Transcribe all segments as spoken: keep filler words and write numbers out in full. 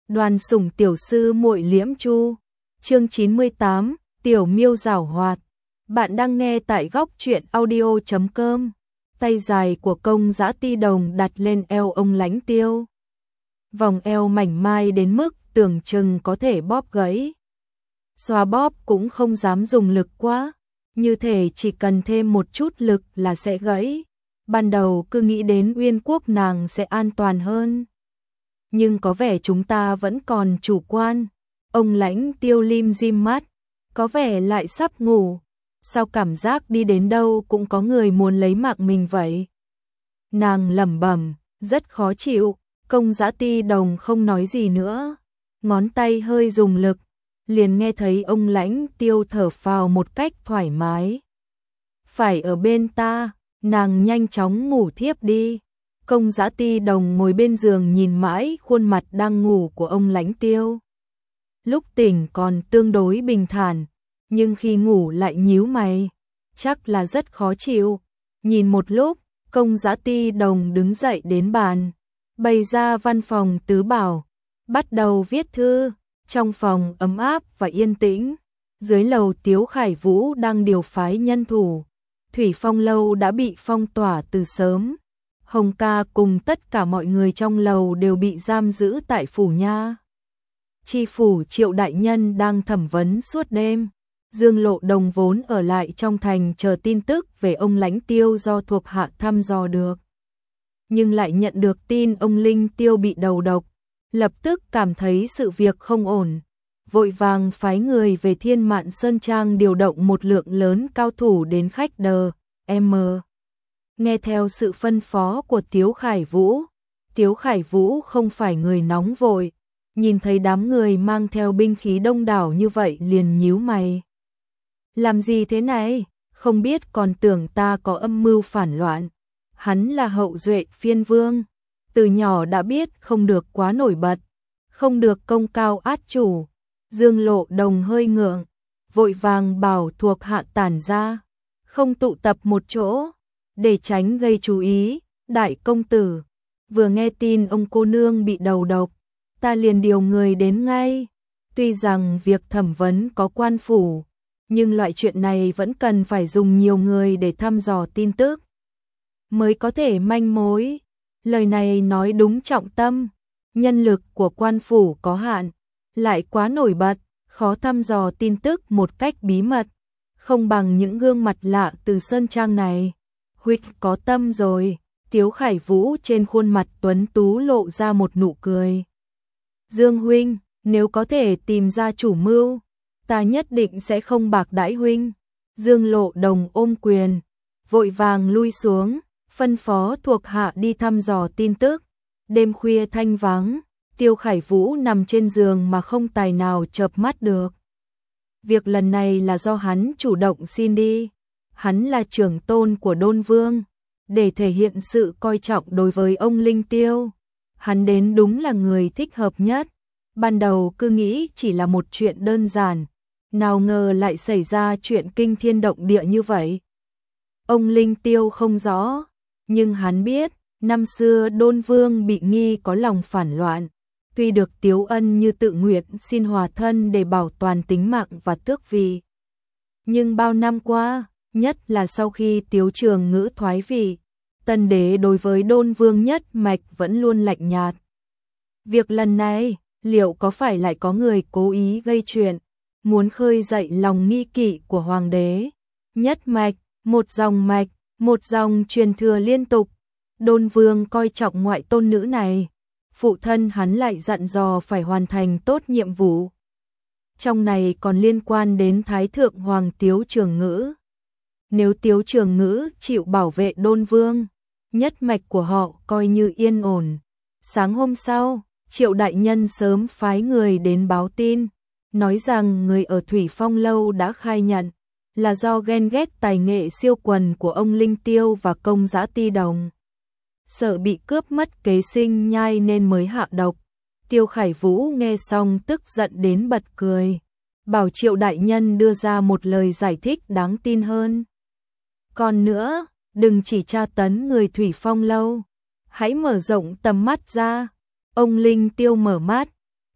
Đoàn Sủng tiểu sư muội Liễm Chu. Chương chín mươi tám, Tiểu Miêu giảo hoạt. Bạn đang nghe tại góc truyện audio chấm com. Tay dài của Công Dã Ti Đồng đặt lên eo ông Lãnh Tiêu. Vòng eo mảnh mai đến mức tưởng chừng có thể bóp gãy. Xoa bóp cũng không dám dùng lực quá, như thể chỉ cần thêm một chút lực là sẽ gãy. Ban đầu cứ nghĩ đến Uyên Quốc nàng sẽ an toàn hơn. Nhưng có vẻ chúng ta vẫn còn chủ quan. Ông Lãnh Tiêu lim dim mắt, có vẻ lại sắp ngủ. Sao cảm giác đi đến đâu cũng có người muốn lấy mạng mình vậy? Nàng lẩm bẩm, rất khó chịu. Công Dã Ti Đồng không nói gì nữa, ngón tay hơi dùng lực, liền nghe thấy ông Lãnh Tiêu thở phào một cách thoải mái. Phải ở bên ta, nàng nhanh chóng ngủ thiếp đi. Công Dã Ti Đồng ngồi bên giường nhìn mãi khuôn mặt đang ngủ của ông Lãnh Tiêu. Lúc tỉnh còn tương đối bình thản, nhưng khi ngủ lại nhíu mày, chắc là rất khó chịu. Nhìn một lúc, Công Dã Ti Đồng đứng dậy đến bàn, bày ra văn phòng tứ bảo, bắt đầu viết thư. Trong phòng ấm áp và yên tĩnh, dưới lầu Tiếu Khải Vũ đang điều phái nhân thủ. Thủy Phong lâu đã bị phong tỏa từ sớm. Hồng ca cùng tất cả mọi người trong lầu đều bị giam giữ tại phủ nha. Chi phủ Triệu đại nhân đang thẩm vấn suốt đêm. Dương Lộ Đồng vốn ở lại trong thành chờ tin tức về ông Lãnh Tiêu do thuộc hạ thăm dò được, nhưng lại nhận được tin ông Linh Tiêu bị đầu độc, lập tức cảm thấy sự việc không ổn, vội vàng phái người về Thiên Mạn Sơn Trang điều động một lượng lớn cao thủ đến khách đờ, em. Nghe theo sự phân phó của Tiếu Khải Vũ, Tiếu Khải Vũ không phải người nóng vội, nhìn thấy đám người mang theo binh khí đông đảo như vậy liền nhíu mày. Làm gì thế này, không biết còn tưởng ta có âm mưu phản loạn. Hắn là hậu duệ phiên vương, từ nhỏ đã biết không được quá nổi bật, không được công cao át chủ. Dương Lộ Đồng hơi ngượng, vội vàng bảo thuộc hạ tản ra, không tụ tập một chỗ, để tránh gây chú ý. Đại công tử, vừa nghe tin ông cô nương bị đầu độc, ta liền điều người đến ngay. Tuy rằng việc thẩm vấn có quan phủ, nhưng loại chuyện này vẫn cần phải dùng nhiều người để thăm dò tin tức, mới có thể manh mối. Lời này nói đúng trọng tâm, nhân lực của quan phủ có hạn, lại quá nổi bật, khó thăm dò tin tức một cách bí mật, không bằng những gương mặt lạ từ Sơn Trang này. Huynh có tâm rồi. Tiếu Khải Vũ trên khuôn mặt tuấn tú lộ ra một nụ cười. Dương huynh, nếu có thể tìm ra chủ mưu, ta nhất định sẽ không bạc đãi huynh. Dương Lộ Đồng ôm quyền, vội vàng lui xuống, phân phó thuộc hạ đi thăm dò tin tức. Đêm khuya thanh vắng, Tiêu Khải Vũ nằm trên giường mà không tài nào chợp mắt được. Việc lần này là do hắn chủ động xin đi. Hắn là trưởng tôn của Đôn Vương, để thể hiện sự coi trọng đối với ông Linh Tiêu, hắn đến đúng là người thích hợp nhất. Ban đầu cứ nghĩ chỉ là một chuyện đơn giản, nào ngờ lại xảy ra chuyện kinh thiên động địa như vậy. Ông Linh Tiêu không rõ, nhưng hắn biết, năm xưa Đôn Vương bị nghi có lòng phản loạn, tuy được Tiếu Ân như tự nguyện xin hòa thân để bảo toàn tính mạng và tước vị. Nhưng bao năm qua, nhất là sau khi Tiếu Trường Ngữ thoái vị, Tân đế đối với Đôn Vương nhất mạch vẫn luôn lạnh nhạt. Việc lần này, liệu có phải lại có người cố ý gây chuyện, muốn khơi dậy lòng nghi kỵ của hoàng đế? Nhất mạch, một dòng mạch, một dòng truyền thừa liên tục. Đôn Vương coi trọng ngoại tôn nữ này, phụ thân hắn lại dặn dò phải hoàn thành tốt nhiệm vụ. Trong này còn liên quan đến Thái Thượng Hoàng Tiếu Trường Ngữ. Nếu Tiếu Trường Ngữ chịu bảo vệ Đôn Vương, nhất mạch của họ coi như yên ổn. Sáng hôm sau, Triệu đại nhân sớm phái người đến báo tin, nói rằng người ở Thủy Phong lâu đã khai nhận là do ghen ghét tài nghệ siêu quần của ông Linh Tiêu và Công Dã Ti Đồng, sợ bị cướp mất kế sinh nhai nên mới hạ độc. Tiêu Khải Vũ nghe xong tức giận đến bật cười, bảo Triệu đại nhân đưa ra một lời giải thích đáng tin hơn. Còn nữa, đừng chỉ tra tấn người Thủy Phong lâu, hãy mở rộng tầm mắt ra. Ông Linh Tiêu mở mắt,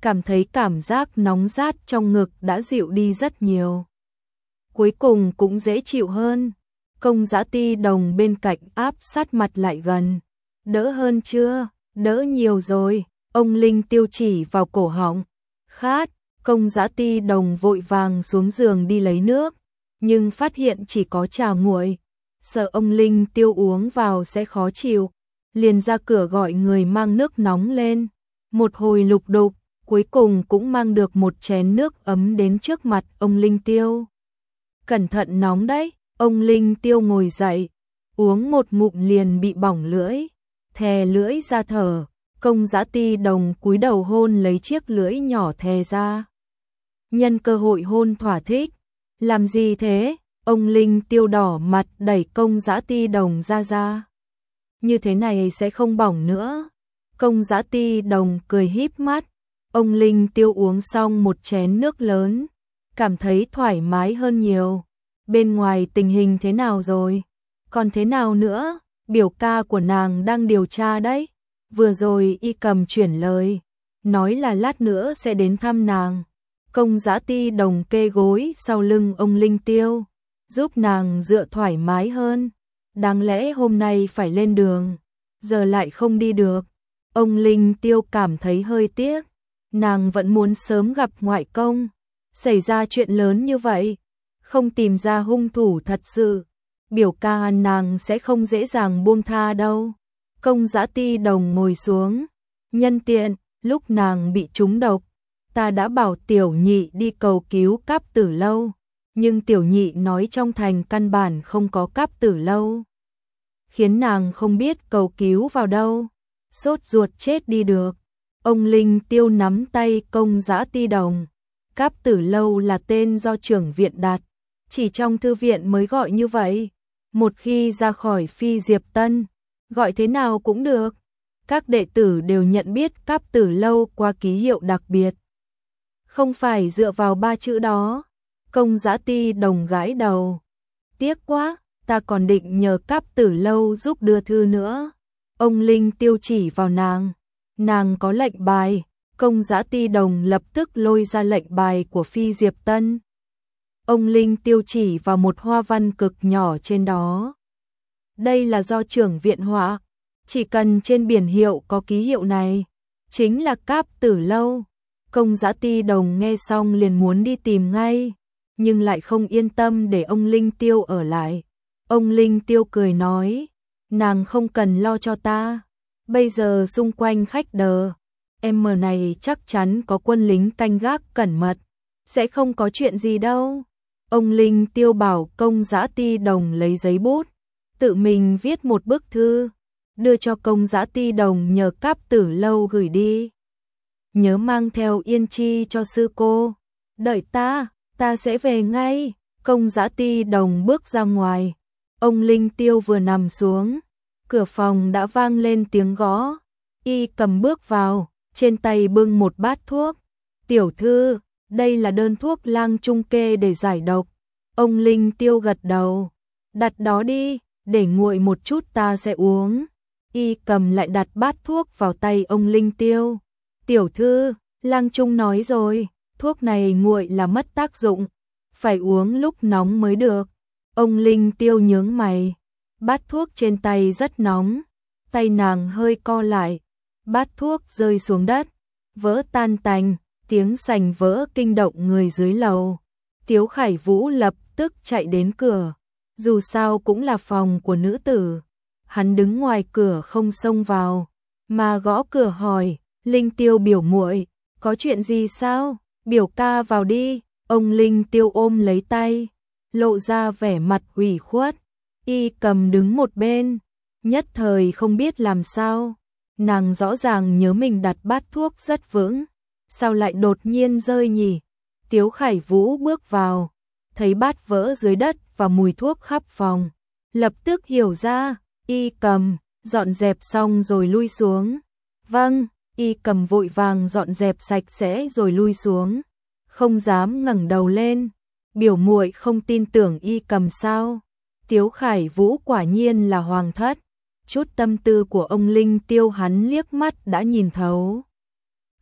cảm thấy cảm giác nóng rát trong ngực đã dịu đi rất nhiều. Cuối cùng cũng dễ chịu hơn. Công Dã Ti Đồng bên cạnh áp sát mặt lại gần. Đỡ hơn chưa? Đỡ nhiều rồi. Ông Linh Tiêu chỉ vào cổ họng. Khát. Công Dã Ti Đồng vội vàng xuống giường đi lấy nước, nhưng phát hiện chỉ có trà nguội. Sợ ông Linh Tiêu uống vào sẽ khó chịu, liền ra cửa gọi người mang nước nóng lên. Một hồi lục đục, cuối cùng cũng mang được một chén nước ấm đến trước mặt ông Linh Tiêu. Cẩn thận nóng đấy. Ông Linh Tiêu ngồi dậy, uống một ngụm liền bị bỏng lưỡi, thè lưỡi ra thở. Công Dã Ti Đồng cúi đầu hôn lấy chiếc lưỡi nhỏ thè ra. Nhân cơ hội hôn thỏa thích. Làm gì thế? Ông Linh Tiêu đỏ mặt đẩy Công Dã Ti Đồng ra ra. Như thế này sẽ không bỏng nữa. Công Dã Ti Đồng cười híp mắt. Ông Linh Tiêu uống xong một chén nước lớn, cảm thấy thoải mái hơn nhiều. Bên ngoài tình hình thế nào rồi? Còn thế nào nữa? Biểu ca của nàng đang điều tra đấy. Vừa rồi Y Cầm chuyển lời, nói là lát nữa sẽ đến thăm nàng. Công Dã Ti Đồng kê gối sau lưng ông Linh Tiêu, giúp nàng dựa thoải mái hơn. Đáng lẽ hôm nay phải lên đường, giờ lại không đi được. Ông Linh Tiêu cảm thấy hơi tiếc, nàng vẫn muốn sớm gặp ngoại công. Xảy ra chuyện lớn như vậy, không tìm ra hung thủ thật sự, biểu ca nàng sẽ không dễ dàng buông tha đâu. Công Dã Ti Đồng ngồi xuống, nhân tiện, lúc nàng bị trúng độc, ta đã bảo Tiểu Nhị đi cầu cứu Cáp Tử Lâu, nhưng Tiểu Nhị nói trong thành căn bản không có Cáp Tử Lâu, khiến nàng không biết cầu cứu vào đâu, sốt ruột chết đi được. Ông Linh Tiêu nắm tay Công Dã Ti Đồng. Cáp Tử Lâu là tên do trưởng viện đặt, chỉ trong thư viện mới gọi như vậy. Một khi ra khỏi Phi Diệp Tân, gọi thế nào cũng được. Các đệ tử đều nhận biết Cáp Tử Lâu qua ký hiệu đặc biệt. Không phải dựa vào ba chữ đó. Công Dã Ti Đồng gãi đầu. Tiếc quá, ta còn định nhờ Cáp Tử Lâu giúp đưa thư nữa. Ông Linh Tiêu chỉ vào nàng. Nàng có lệnh bài. Công Dã Ti Đồng lập tức lôi ra lệnh bài của Phi Diệp Tân. Ông Linh Tiêu chỉ vào một hoa văn cực nhỏ trên đó. Đây là do trưởng viện họa, chỉ cần trên biển hiệu có ký hiệu này, chính là Cáp Tử Lâu. Công Dã Ti Đồng nghe xong liền muốn đi tìm ngay, nhưng lại không yên tâm để ông Linh Tiêu ở lại. Ông Linh Tiêu cười nói, nàng không cần lo cho ta, bây giờ xung quanh khách đờ, em mờ này chắc chắn có quân lính canh gác cẩn mật, sẽ không có chuyện gì đâu. Ông Linh Tiêu bảo Công Dã Ti Đồng lấy giấy bút, tự mình viết một bức thư, đưa cho Công Dã Ti Đồng nhờ Cáp Tử Lâu gửi đi. Nhớ mang theo yên chi cho sư cô. Đợi ta, ta sẽ về ngay. Công Dã Ti Đồng bước ra ngoài. Ông Linh Tiêu vừa nằm xuống, cửa phòng đã vang lên tiếng gõ. Y Cầm bước vào, trên tay bưng một bát thuốc. Tiểu thư, đây là đơn thuốc lang trung kê để giải độc. Ông Linh Tiêu gật đầu. Đặt đó đi, để nguội một chút ta sẽ uống. Y Cầm lại đặt bát thuốc vào tay ông Linh Tiêu. Tiểu thư, lang trung nói rồi, thuốc này nguội là mất tác dụng, phải uống lúc nóng mới được. Ông Linh Tiêu nhướng mày, bát thuốc trên tay rất nóng, tay nàng hơi co lại, bát thuốc rơi xuống đất, vỡ tan tành, tiếng sành vỡ kinh động người dưới lầu. Tiếu Khải Vũ lập tức chạy đến cửa, dù sao cũng là phòng của nữ tử. Hắn đứng ngoài cửa không xông vào, mà gõ cửa hỏi, Linh Tiêu biểu muội, có chuyện gì sao? Biểu ca vào đi. Ông Linh Tiêu ôm lấy tay, lộ ra vẻ mặt ủy khuất. Y Cầm đứng một bên, nhất thời không biết làm sao. Nàng rõ ràng nhớ mình đặt bát thuốc rất vững, sao lại đột nhiên rơi nhỉ? Tiếu Khải Vũ bước vào, thấy bát vỡ dưới đất và mùi thuốc khắp phòng, lập tức hiểu ra. Y Cầm, dọn dẹp xong rồi lui xuống. Vâng. Y Cầm vội vàng dọn dẹp sạch sẽ rồi lui xuống, không dám ngẩng đầu lên. Biểu muội không tin tưởng Y Cầm sao? Tiếu Khải Vũ quả nhiên là hoàng thất, chút tâm tư của ông Linh Tiêu hắn liếc mắt đã nhìn thấu.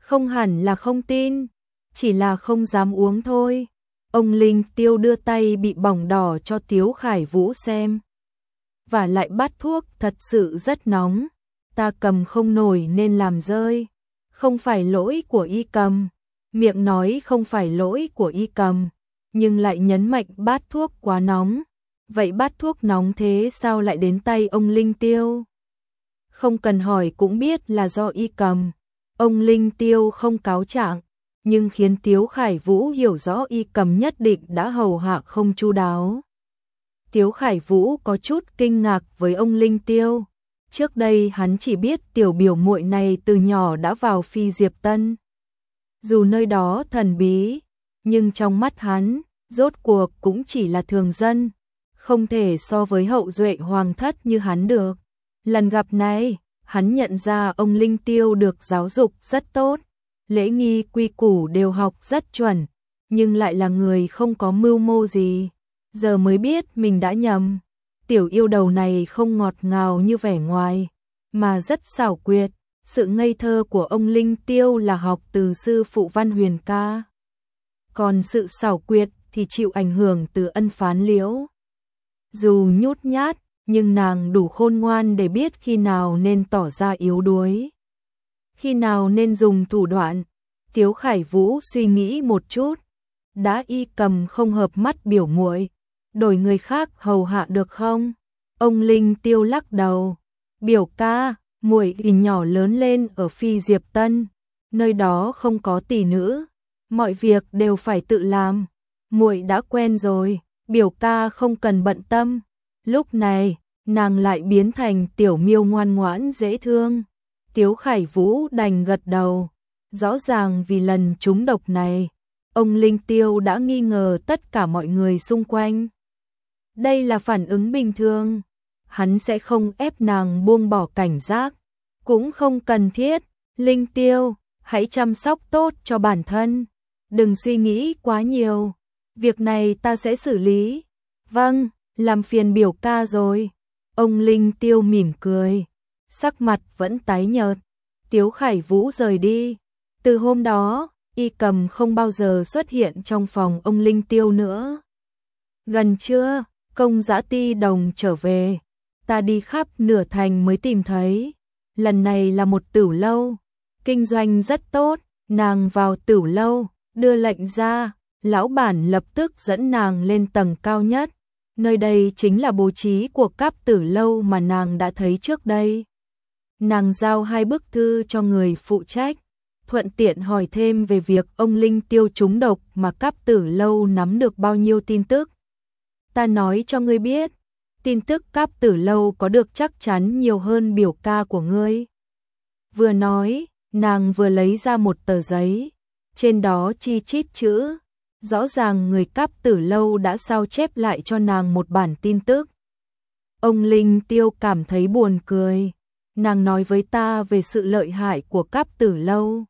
Không hẳn là không tin, chỉ là không dám uống thôi. Ông Linh Tiêu đưa tay bị bỏng đỏ cho Tiếu Khải Vũ xem. Và lại bát thuốc thật sự rất nóng, ta cầm không nổi nên làm rơi. Không phải lỗi của Y Cầm, miệng nói không phải lỗi của Y Cầm, nhưng lại nhấn mạnh bát thuốc quá nóng. Vậy bát thuốc nóng thế sao lại đến tay ông Linh Tiêu? Không cần hỏi cũng biết là do Y Cầm. Ông Linh Tiêu không cáo trạng, nhưng khiến Tiếu Khải Vũ hiểu rõ Y Cầm nhất định đã hầu hạ không chu đáo. Tiếu Khải Vũ có chút kinh ngạc với ông Linh Tiêu. Trước đây hắn chỉ biết tiểu biểu muội này từ nhỏ đã vào Phi Diệp Tân. Dù nơi đó thần bí, nhưng trong mắt hắn, rốt cuộc cũng chỉ là thường dân, không thể so với hậu duệ hoàng thất như hắn được. Lần gặp này, hắn nhận ra ông Linh Tiêu được giáo dục rất tốt, lễ nghi quy củ đều học rất chuẩn, nhưng lại là người không có mưu mô gì. Giờ mới biết mình đã nhầm. Tiểu yêu đầu này không ngọt ngào như vẻ ngoài, mà rất xảo quyệt. Sự ngây thơ của ông Linh Tiêu là học từ sư phụ Văn Huyền ca. Còn sự xảo quyệt thì chịu ảnh hưởng từ Ân Phán Liễu. Dù nhút nhát, nhưng nàng đủ khôn ngoan để biết khi nào nên tỏ ra yếu đuối, khi nào nên dùng thủ đoạn. Tiếu Khải Vũ suy nghĩ một chút, đã Y Cầm không hợp mắt biểu muội, đổi người khác hầu hạ được không? Ông Linh Tiêu lắc đầu, biểu ca, muội thì nhỏ lớn lên ở Phi Diệp Tân, nơi đó không có tỷ nữ, mọi việc đều phải tự làm, muội đã quen rồi, biểu ca không cần bận tâm. Lúc này, nàng lại biến thành tiểu miêu ngoan ngoãn dễ thương. Tiếu Khải Vũ đành gật đầu, rõ ràng vì lần trúng độc này, ông Linh Tiêu đã nghi ngờ tất cả mọi người xung quanh. Đây là phản ứng bình thường, hắn sẽ không ép nàng buông bỏ cảnh giác, cũng không cần thiết. Linh Tiêu, hãy chăm sóc tốt cho bản thân, đừng suy nghĩ quá nhiều, việc này ta sẽ xử lý. Vâng, làm phiền biểu ca rồi. Ông Linh Tiêu mỉm cười, sắc mặt vẫn tái nhợt. Tiếu Khải Vũ rời đi. Từ hôm đó, Y Cầm không bao giờ xuất hiện trong phòng ông Linh Tiêu nữa. Gần trưa, Công Dã Ti Đồng trở về, ta đi khắp nửa thành mới tìm thấy. Lần này là một tửu lâu, kinh doanh rất tốt. Nàng vào tửu lâu, đưa lệnh ra, lão bản lập tức dẫn nàng lên tầng cao nhất. Nơi đây chính là bố trí của Cáp Tử Lâu mà nàng đã thấy trước đây. Nàng giao hai bức thư cho người phụ trách, thuận tiện hỏi thêm về việc ông Linh Tiêu trúng độc mà Cáp Tử Lâu nắm được bao nhiêu tin tức. Ta nói cho ngươi biết, tin tức Cáp Tử Lâu có được chắc chắn nhiều hơn biểu ca của ngươi. Vừa nói, nàng vừa lấy ra một tờ giấy, trên đó chi chít chữ. Rõ ràng người Cáp Tử Lâu đã sao chép lại cho nàng một bản tin tức. Ông Linh Tiêu cảm thấy buồn cười. Nàng nói với ta về sự lợi hại của Cáp Tử Lâu.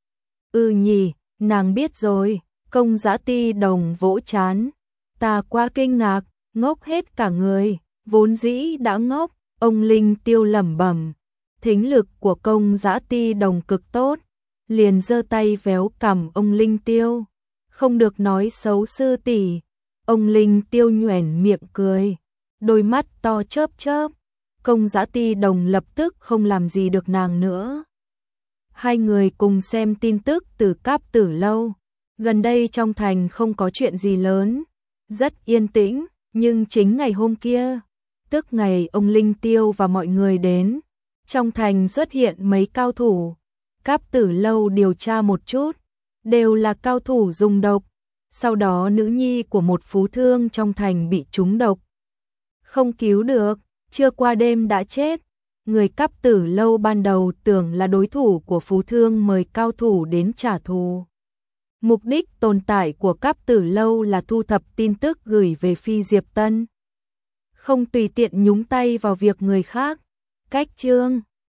Ừ nhỉ, nàng biết rồi. Công Dã Ti Đồng vỗ chán. Ta quá kinh ngạc, ngốc hết cả người, vốn dĩ đã ngốc. Ông Linh Tiêu lẩm bẩm. Thính lực của Công Dã Ti Đồng cực tốt. Liền giơ tay véo cằm ông Linh Tiêu. Không được nói xấu sư tỷ. Ông Linh Tiêu nhoẻn miệng cười, đôi mắt to chớp chớp. Công Dã Ti Đồng lập tức không làm gì được nàng nữa. Hai người cùng xem tin tức từ Cáp Tử Lâu. Gần đây trong thành không có chuyện gì lớn, rất yên tĩnh, nhưng chính ngày hôm kia, tức ngày ông Linh Tiêu và mọi người đến, trong thành xuất hiện mấy cao thủ. Cáp Tử Lâu điều tra một chút, đều là cao thủ dùng độc. Sau đó nữ nhi của một phú thương trong thành bị trúng độc, không cứu được, chưa qua đêm đã chết. Người Cáp Tử Lâu ban đầu tưởng là đối thủ của phú thương mời cao thủ đến trả thù. Mục đích tồn tại của Cáp Tử Lâu là thu thập tin tức gửi về Phi Diệp Tân, không tùy tiện nhúng tay vào việc người khác. Cách chương